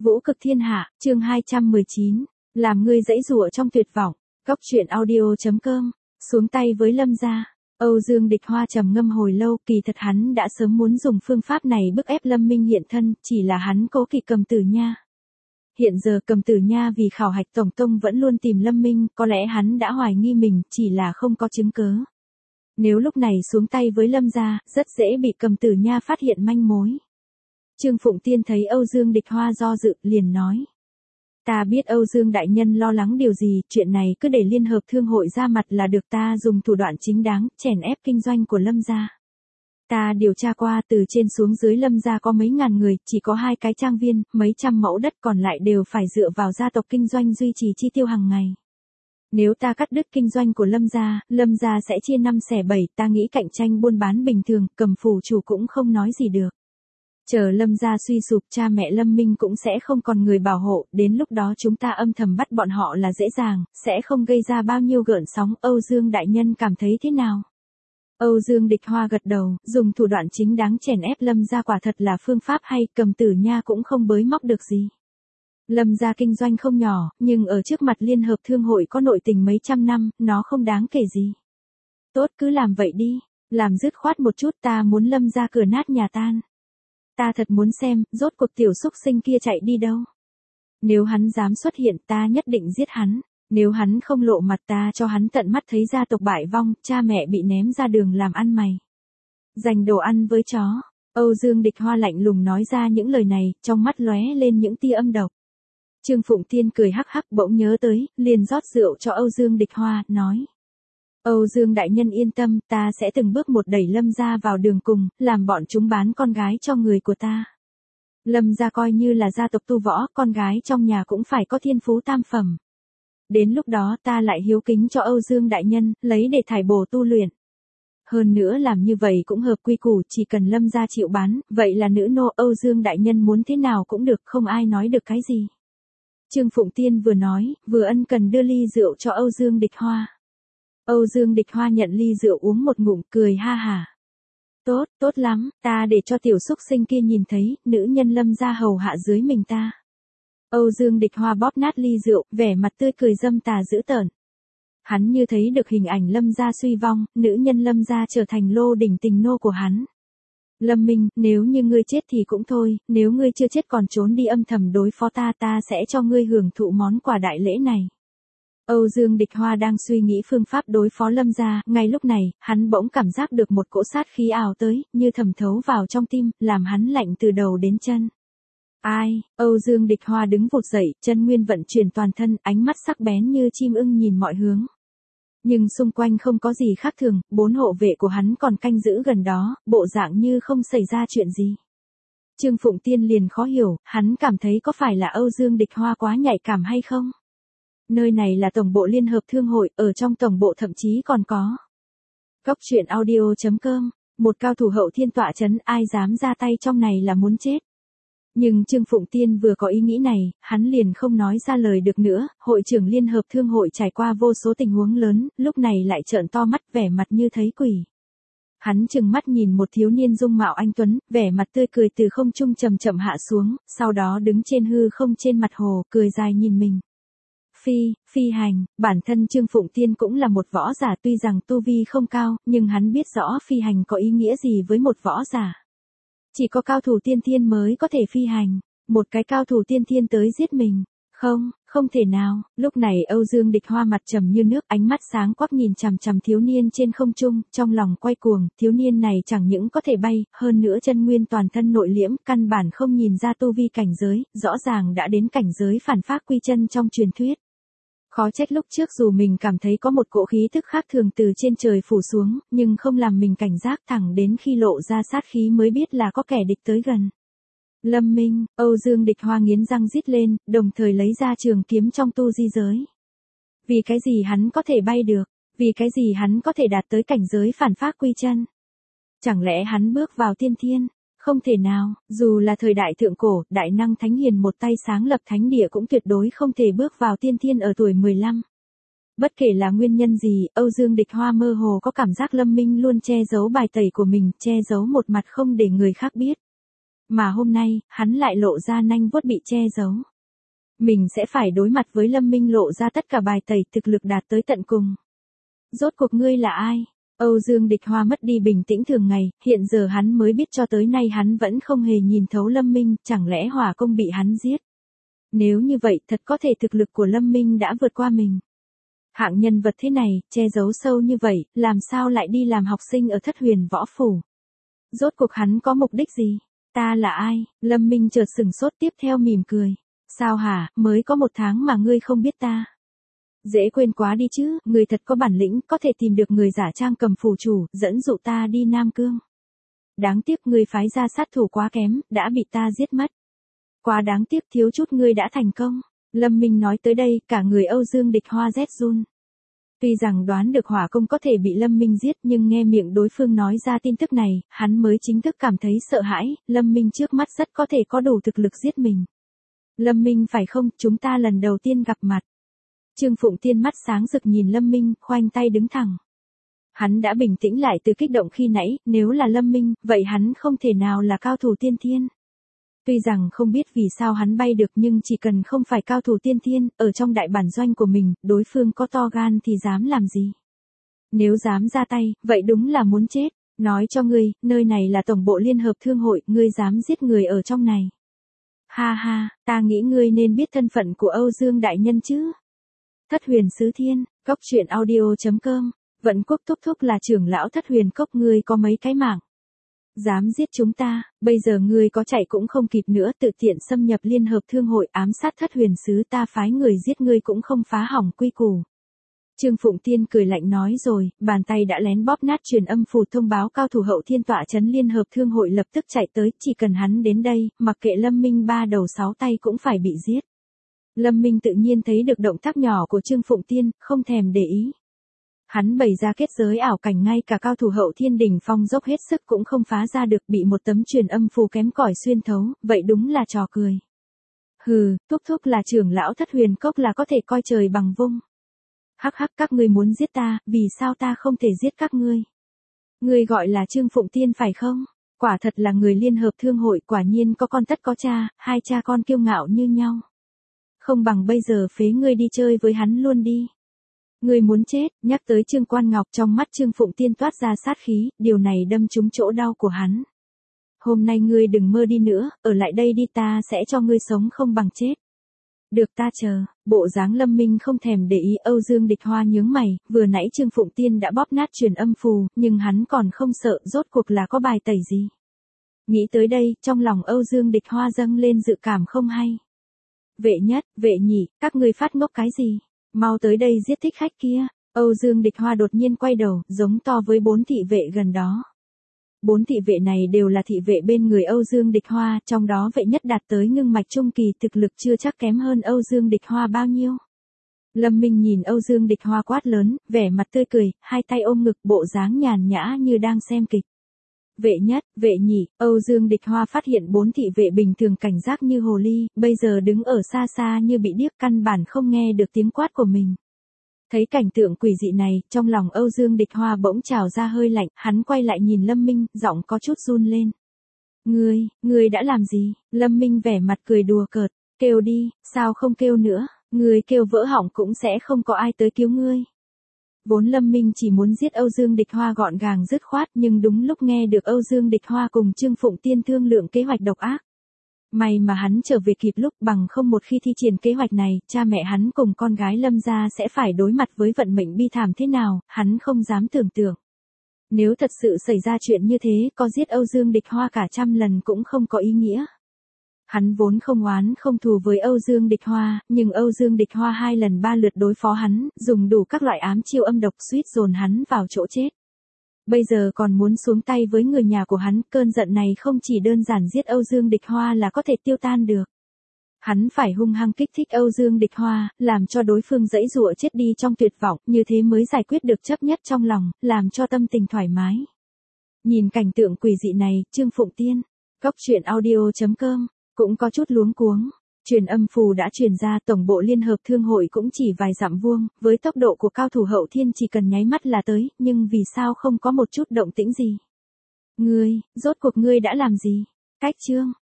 Vũ cực thiên hạ, chương 219. Làm ngươi dãy dụa trong tuyệt vọng. Góc truyện audio.com. Xuống tay với Lâm gia. Âu Dương Địch Hoa trầm ngâm hồi lâu, kỳ thật hắn đã sớm muốn dùng phương pháp này bức ép Lâm Minh hiện thân, chỉ là hắn cố kỵ Cầm Tử Nha. Hiện giờ Cầm Tử Nha vì khảo hạch tổng tông vẫn luôn tìm Lâm Minh, có lẽ hắn đã hoài nghi mình, chỉ là không có chứng cớ. Nếu lúc này xuống tay với Lâm gia, rất dễ bị Cầm Tử Nha phát hiện manh mối. Trương Phụng Tiên thấy Âu Dương Địch Hoa do dự, liền nói. Ta biết Âu Dương đại nhân lo lắng điều gì, chuyện này cứ để Liên hợp Thương hội ra mặt là được, ta dùng thủ đoạn chính đáng, chèn ép kinh doanh của Lâm gia. Ta điều tra qua, từ trên xuống dưới Lâm gia có mấy ngàn người, chỉ có 2 cái trang viên, mấy trăm mẫu đất, còn lại đều phải dựa vào gia tộc kinh doanh duy trì chi tiêu hàng ngày. Nếu ta cắt đứt kinh doanh của Lâm gia sẽ chia 5 xẻ 7, ta nghĩ cạnh tranh buôn bán bình thường, Cầm phủ chủ cũng không nói gì được. Chờ Lâm gia suy sụp, cha mẹ Lâm Minh cũng sẽ không còn người bảo hộ, đến lúc đó chúng ta âm thầm bắt bọn họ là dễ dàng, sẽ không gây ra bao nhiêu gợn sóng. Âu Dương đại nhân cảm thấy thế nào? Âu Dương Địch Hoa gật đầu, dùng thủ đoạn chính đáng chèn ép Lâm gia quả thật là phương pháp hay, Cầm Tử Nha cũng không bới móc được gì. Lâm gia kinh doanh không nhỏ, nhưng ở trước mặt Liên hợp Thương hội có nội tình mấy trăm năm, nó không đáng kể gì. Tốt, cứ làm vậy đi, làm dứt khoát một chút, ta muốn Lâm gia cửa nát nhà tan. Ta thật muốn xem, rốt cuộc tiểu xúc sinh kia chạy đi đâu. Nếu hắn dám xuất hiện, ta nhất định giết hắn. Nếu hắn không lộ mặt, ta cho hắn tận mắt thấy gia tộc bại vong, cha mẹ bị ném ra đường làm ăn mày. Dành đồ ăn với chó. Âu Dương Địch Hoa lạnh lùng nói ra những lời này, trong mắt lóe lên những tia âm độc. Trương Phụng Tiên cười hắc hắc, bỗng nhớ tới, liền rót rượu cho Âu Dương Địch Hoa, nói. Âu Dương đại nhân yên tâm, ta sẽ từng bước một đẩy Lâm gia vào đường cùng, làm bọn chúng bán con gái cho người của ta. Lâm gia coi như là gia tộc tu võ, con gái trong nhà cũng phải có thiên phú tam phẩm. Đến lúc đó ta lại hiếu kính cho Âu Dương đại nhân, lấy để thải bổ tu luyện. Hơn nữa làm như vậy cũng hợp quy củ, chỉ cần Lâm gia chịu bán, vậy là nữ nô. Âu Dương đại nhân muốn thế nào cũng được, không ai nói được cái gì. Trương Phụng Tiên vừa nói, vừa ân cần đưa ly rượu cho Âu Dương Địch Hoa. Âu Dương Địch Hoa nhận ly rượu uống một ngụm, cười ha hả. Tốt, tốt lắm, ta để cho tiểu xúc sinh kia nhìn thấy, nữ nhân Lâm gia hầu hạ dưới mình ta. Âu Dương Địch Hoa bóp nát ly rượu, vẻ mặt tươi cười dâm tà dữ tợn. Hắn như thấy được hình ảnh Lâm gia suy vong, nữ nhân Lâm gia trở thành lô đỉnh tình nô của hắn. Lâm Minh, nếu như ngươi chết thì cũng thôi, nếu ngươi chưa chết còn trốn đi âm thầm đối phó ta, ta sẽ cho ngươi hưởng thụ món quà đại lễ này. Âu Dương Địch Hoa đang suy nghĩ phương pháp đối phó Lâm gia, ngay lúc này, hắn bỗng cảm giác được một cỗ sát khí ào tới, như thẩm thấu vào trong tim, làm hắn lạnh từ đầu đến chân. Ai? Âu Dương Địch Hoa đứng vụt dậy, chân nguyên vận chuyển toàn thân, ánh mắt sắc bén như chim ưng nhìn mọi hướng. Nhưng xung quanh không có gì khác thường, 4 hộ vệ của hắn còn canh giữ gần đó, bộ dạng như không xảy ra chuyện gì. Trương Phụng Tiên liền khó hiểu, hắn cảm thấy có phải là Âu Dương Địch Hoa quá nhạy cảm hay không? Nơi này là tổng bộ Liên hợp Thương hội, ở trong tổng bộ thậm chí còn có. Góc truyện audio.com, một cao thủ hậu thiên tọa chấn, ai dám ra tay trong này là muốn chết. Nhưng Trương Phụng Tiên vừa có ý nghĩ này, hắn liền không nói ra lời được nữa, hội trưởng Liên hợp Thương hội trải qua vô số tình huống lớn, lúc này lại trợn to mắt, vẻ mặt như thấy quỷ. Hắn trừng mắt nhìn một thiếu niên dung mạo anh tuấn, vẻ mặt tươi cười từ không trung chậm chậm hạ xuống, sau đó đứng trên hư không trên mặt hồ, cười dài nhìn mình. Phi hành, bản thân Trương Phụng Tiên cũng là một võ giả, tuy rằng tu vi không cao, nhưng hắn biết rõ phi hành có ý nghĩa gì với một võ giả. Chỉ có cao thủ tiên thiên mới có thể phi hành, một cái cao thủ tiên thiên tới giết mình. Không thể nào. Lúc này Âu Dương Địch Hoa mặt trầm như nước, ánh mắt sáng quắc nhìn chằm chằm thiếu niên trên không trung, trong lòng quay cuồng, thiếu niên này chẳng những có thể bay, hơn nữa chân nguyên toàn thân nội liễm, căn bản không nhìn ra tu vi cảnh giới, rõ ràng đã đến cảnh giới phản phác quy chân trong truyền thuyết. Khó trách lúc trước dù mình cảm thấy có một cỗ khí tức khác thường từ trên trời phủ xuống, nhưng không làm mình cảnh giác, thẳng đến khi lộ ra sát khí mới biết là có kẻ địch tới gần. Lâm Minh, Âu Dương Địch Hoa nghiến răng rít lên, đồng thời lấy ra trường kiếm trong tu di giới. Vì cái gì hắn có thể bay được? Vì cái gì hắn có thể đạt tới cảnh giới phản phác quy chân? Chẳng lẽ hắn bước vào tiên thiên? Không thể nào, dù là thời đại thượng cổ, đại năng thánh hiền một tay sáng lập thánh địa cũng tuyệt đối không thể bước vào tiên thiên ở tuổi 15. Bất kể là nguyên nhân gì, Âu Dương Địch Hoa mơ hồ có cảm giác Lâm Minh luôn che giấu bài tẩy của mình, che giấu một mặt không để người khác biết. Mà hôm nay, hắn lại lộ ra nanh vuốt bị che giấu. Mình sẽ phải đối mặt với Lâm Minh lộ ra tất cả bài tẩy thực lực đạt tới tận cùng. Rốt cuộc ngươi là ai? Âu Dương Địch Hoa mất đi bình tĩnh thường ngày, hiện giờ hắn mới biết cho tới nay hắn vẫn không hề nhìn thấu Lâm Minh, chẳng lẽ hỏa công bị hắn giết. Nếu như vậy thật có thể thực lực của Lâm Minh đã vượt qua mình. Hạng nhân vật thế này, che giấu sâu như vậy, làm sao lại đi làm học sinh ở Thất Huyền Võ Phủ? Rốt cuộc hắn có mục đích gì? Ta là ai? Lâm Minh chợt sừng sốt tiếp theo mỉm cười. Sao hả, mới có 1 tháng mà ngươi không biết ta? Dễ quên quá đi chứ, ngươi thật có bản lĩnh, có thể tìm được người giả trang cầm phù chủ, dẫn dụ ta đi Nam Cương. Đáng tiếc ngươi phái ra sát thủ quá kém, đã bị ta giết mất. Quá đáng tiếc thiếu chút ngươi đã thành công. Lâm Minh nói tới đây, cả người Âu Dương Địch Hoa rét run. Tuy rằng đoán được hỏa công có thể bị Lâm Minh giết nhưng nghe miệng đối phương nói ra tin tức này, hắn mới chính thức cảm thấy sợ hãi, Lâm Minh trước mắt rất có thể có đủ thực lực giết mình. Lâm Minh phải không, chúng ta lần đầu tiên gặp mặt. Trương Phụng Tiên mắt sáng rực nhìn Lâm Minh, khoanh tay đứng thẳng. Hắn đã bình tĩnh lại từ kích động khi nãy, nếu là Lâm Minh, vậy hắn không thể nào là cao thủ tiên thiên. Tuy rằng không biết vì sao hắn bay được nhưng chỉ cần không phải cao thủ tiên thiên, ở trong đại bản doanh của mình, đối phương có to gan thì dám làm gì. Nếu dám ra tay, vậy đúng là muốn chết. Nói cho ngươi, nơi này là tổng bộ Liên Hợp Thương hội, ngươi dám giết người ở trong này. Ha ha, ta nghĩ ngươi nên biết thân phận của Âu Dương Đại Nhân chứ. Thất Huyền Sứ Thiên, Cốc Truyện Audio.com, Vận Quốc thúc thúc là trưởng lão Thất Huyền Cốc, ngươi có mấy cái mạng. Dám giết chúng ta, bây giờ ngươi có chạy cũng không kịp nữa, tự tiện xâm nhập Liên Hợp Thương hội ám sát Thất Huyền Sứ, ta phái người giết ngươi cũng không phá hỏng quy củ. Trương Phụng Tiên cười lạnh nói rồi, bàn tay đã lén bóp nát truyền âm phù thông báo cao thủ hậu thiên tọa trấn Liên Hợp Thương hội lập tức chạy tới, chỉ cần hắn đến đây, mặc kệ Lâm Minh 3 đầu 6 tay cũng phải bị giết. Lâm Minh tự nhiên thấy được động tác nhỏ của Trương Phụng Tiên, không thèm để ý. Hắn bày ra kết giới ảo cảnh, ngay cả cao thủ hậu thiên đỉnh phong dốc hết sức cũng không phá ra được, bị một tấm truyền âm phù kém cỏi xuyên thấu, vậy đúng là trò cười. Hừ, thúc thúc là trưởng lão Thất Huyền Cốc là có thể coi trời bằng vung. Hắc hắc, các ngươi muốn giết ta, vì sao ta không thể giết các ngươi? Ngươi gọi là Trương Phụng Tiên phải không? Quả thật là người Liên Hợp Thương hội, quả nhiên có con tất có cha, hai cha con kiêu ngạo như nhau. Không bằng bây giờ phế ngươi đi chơi với hắn luôn đi. Ngươi muốn chết, nhắc tới Trương Quan Ngọc trong mắt Trương Phụng Tiên toát ra sát khí, điều này đâm trúng chỗ đau của hắn. Hôm nay ngươi đừng mơ đi nữa, ở lại đây đi, ta sẽ cho ngươi sống không bằng chết. Được, ta chờ. Bộ dáng Lâm Minh không thèm để ý. Âu Dương Địch Hoa nhướng mày, vừa nãy Trương Phụng Tiên đã bóp nát truyền âm phù, nhưng hắn còn không sợ, rốt cuộc là có bài tẩy gì. Nghĩ tới đây, trong lòng Âu Dương Địch Hoa dâng lên dự cảm không hay. Vệ nhất, vệ nhị, các ngươi phát ngốc cái gì? Mau tới đây giết thích khách kia. Âu Dương Địch Hoa đột nhiên quay đầu, giống to với 4 thị vệ gần đó. 4 thị vệ này đều là thị vệ bên người Âu Dương Địch Hoa, trong đó vệ nhất đạt tới ngưng mạch trung kỳ, thực lực chưa chắc kém hơn Âu Dương Địch Hoa bao nhiêu. Lâm Minh nhìn Âu Dương Địch Hoa quát lớn, vẻ mặt tươi cười, hai tay ôm ngực, bộ dáng nhàn nhã như đang xem kịch. Vệ nhất, vệ nhị, Âu Dương Địch Hoa phát hiện 4 thị vệ bình thường cảnh giác như hồ ly, bây giờ đứng ở xa xa như bị điếc, căn bản không nghe được tiếng quát của mình. Thấy cảnh tượng quỷ dị này, trong lòng Âu Dương Địch Hoa bỗng trào ra hơi lạnh, hắn quay lại nhìn Lâm Minh, giọng có chút run lên. Ngươi đã làm gì? Lâm Minh vẻ mặt cười đùa cợt, kêu đi, sao không kêu nữa, ngươi kêu vỡ họng cũng sẽ không có ai tới cứu ngươi. Vốn Lâm Minh chỉ muốn giết Âu Dương Địch Hoa gọn gàng dứt khoát, nhưng đúng lúc nghe được Âu Dương Địch Hoa cùng Trương Phụng Tiên thương lượng kế hoạch độc ác. May mà hắn trở về kịp lúc, bằng không một khi thi triển kế hoạch này, cha mẹ hắn cùng con gái Lâm gia sẽ phải đối mặt với vận mệnh bi thảm thế nào, hắn không dám tưởng tượng. Nếu thật sự xảy ra chuyện như thế, có giết Âu Dương Địch Hoa cả 100 lần cũng không có ý nghĩa. Hắn vốn không oán không thù với Âu Dương Địch Hoa, nhưng Âu Dương Địch Hoa 2 lần 3 lượt đối phó hắn, dùng đủ các loại ám chiêu âm độc, suýt dồn hắn vào chỗ chết. Bây giờ còn muốn xuống tay với người nhà của hắn, cơn giận này không chỉ đơn giản giết Âu Dương Địch Hoa là có thể tiêu tan được. Hắn phải hung hăng kích thích Âu Dương Địch Hoa, làm cho đối phương giãy giụa chết đi trong tuyệt vọng, như thế mới giải quyết được chấp nhất trong lòng, làm cho tâm tình thoải mái. Nhìn cảnh tượng quỷ dị này, Trương Phụng Tiên, Cốc Truyện Audio.com, cũng có chút luống cuống. Truyền âm phù đã truyền ra, tổng bộ Liên Hợp Thương hội cũng chỉ vài dặm vuông, với tốc độ của cao thủ hậu thiên chỉ cần nháy mắt là tới, nhưng vì sao không có một chút động tĩnh gì? Rốt cuộc ngươi đã làm gì? Cách chương